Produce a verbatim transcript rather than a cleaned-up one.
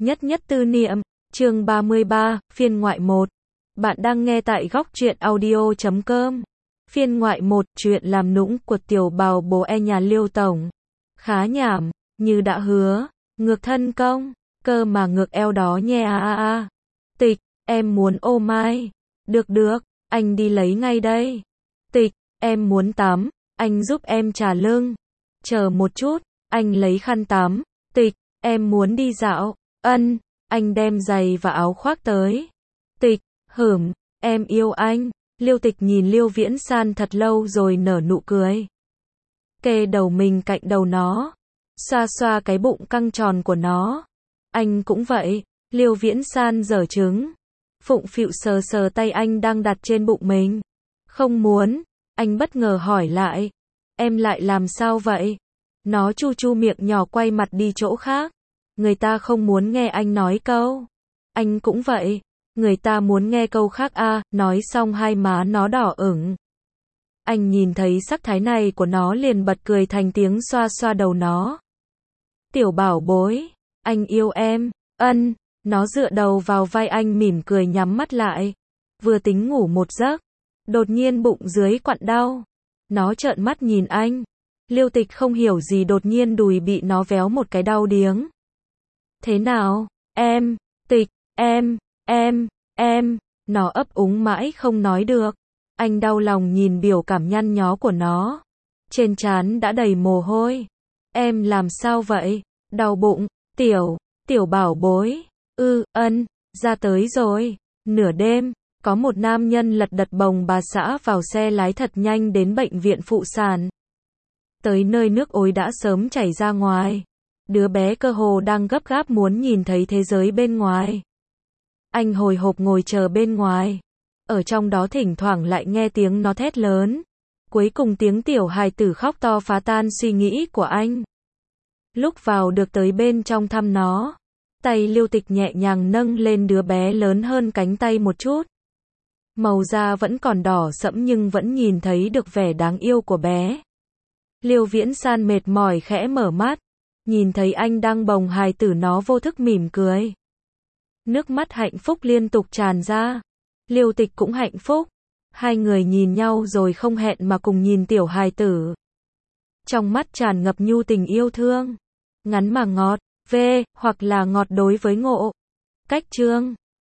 Nhất nhất tư niệm, chương ba mươi ba, phiên ngoại một. Bạn đang nghe tại góc truyện audio chấm com. Phiên ngoại một, chuyện làm nũng của tiểu bào bố e nhà Liêu tổng. Khá nhảm, như đã hứa, ngược thân công, cơ mà ngược eo đó nhe a a a. Tịch, em muốn ô mai. Được được, anh đi lấy ngay đây. Tịch, em muốn tắm, anh giúp em trà lưng. Chờ một chút, anh lấy khăn tắm. Tịch, em muốn đi dạo. Ân, anh đem giày và áo khoác tới. Tịch, hửm, em yêu anh. Liêu Tịch nhìn Liêu Viễn San thật lâu rồi nở nụ cười. Kê đầu mình cạnh đầu nó, xoa xoa cái bụng căng tròn của nó. Anh cũng vậy. Liêu Viễn San giở trứng, phụng phịu sờ sờ tay anh đang đặt trên bụng mình. Không muốn, anh bất ngờ hỏi lại. Em lại làm sao vậy? Nó chu chu miệng nhỏ quay mặt đi chỗ khác. Người ta không muốn nghe anh nói câu. Anh cũng vậy. Người ta muốn nghe câu khác a. À, nói xong hai má nó đỏ ửng. Anh nhìn thấy sắc thái này của nó liền bật cười thành tiếng xoa xoa đầu nó. Tiểu bảo bối, anh yêu em. Ân, nó dựa đầu vào vai anh mỉm cười nhắm mắt lại. Vừa tính ngủ một giấc, đột nhiên bụng dưới quặn đau. Nó trợn mắt nhìn anh. Liêu Tịch không hiểu gì đột nhiên đùi bị nó véo một cái đau điếng. Thế nào, em, Tịch, em, em, em, nó ấp úng mãi không nói được. Anh đau lòng nhìn biểu cảm nhăn nhó của nó. Trên trán đã đầy mồ hôi. Em làm sao vậy? Đau bụng, tiểu, tiểu bảo bối. Ư, ân, ra tới rồi. Nửa đêm, có một nam nhân lật đật bồng bà xã vào xe lái thật nhanh đến bệnh viện phụ sản. Tới nơi nước ối đã sớm chảy ra ngoài. Đứa bé cơ hồ đang gấp gáp muốn nhìn thấy thế giới bên ngoài. Anh hồi hộp ngồi chờ bên ngoài. Ở trong đó thỉnh thoảng lại nghe tiếng nó thét lớn. Cuối cùng tiếng tiểu hài tử khóc to phá tan suy nghĩ của anh. Lúc vào được tới bên trong thăm nó, tay Liêu Tịch nhẹ nhàng nâng lên đứa bé lớn hơn cánh tay một chút. Màu da vẫn còn đỏ sẫm nhưng vẫn nhìn thấy được vẻ đáng yêu của bé. Liêu Viễn San mệt mỏi khẽ mở mắt, nhìn thấy anh đang bồng hài tử nó vô thức mỉm cười. Nước mắt hạnh phúc liên tục tràn ra. Liêu Tịch cũng hạnh phúc. Hai người nhìn nhau rồi không hẹn mà cùng nhìn tiểu hài tử. Trong mắt tràn ngập nhu tình yêu thương. Ngắn mà ngọt, v, hoặc là ngọt đối với ngộ. Cách chương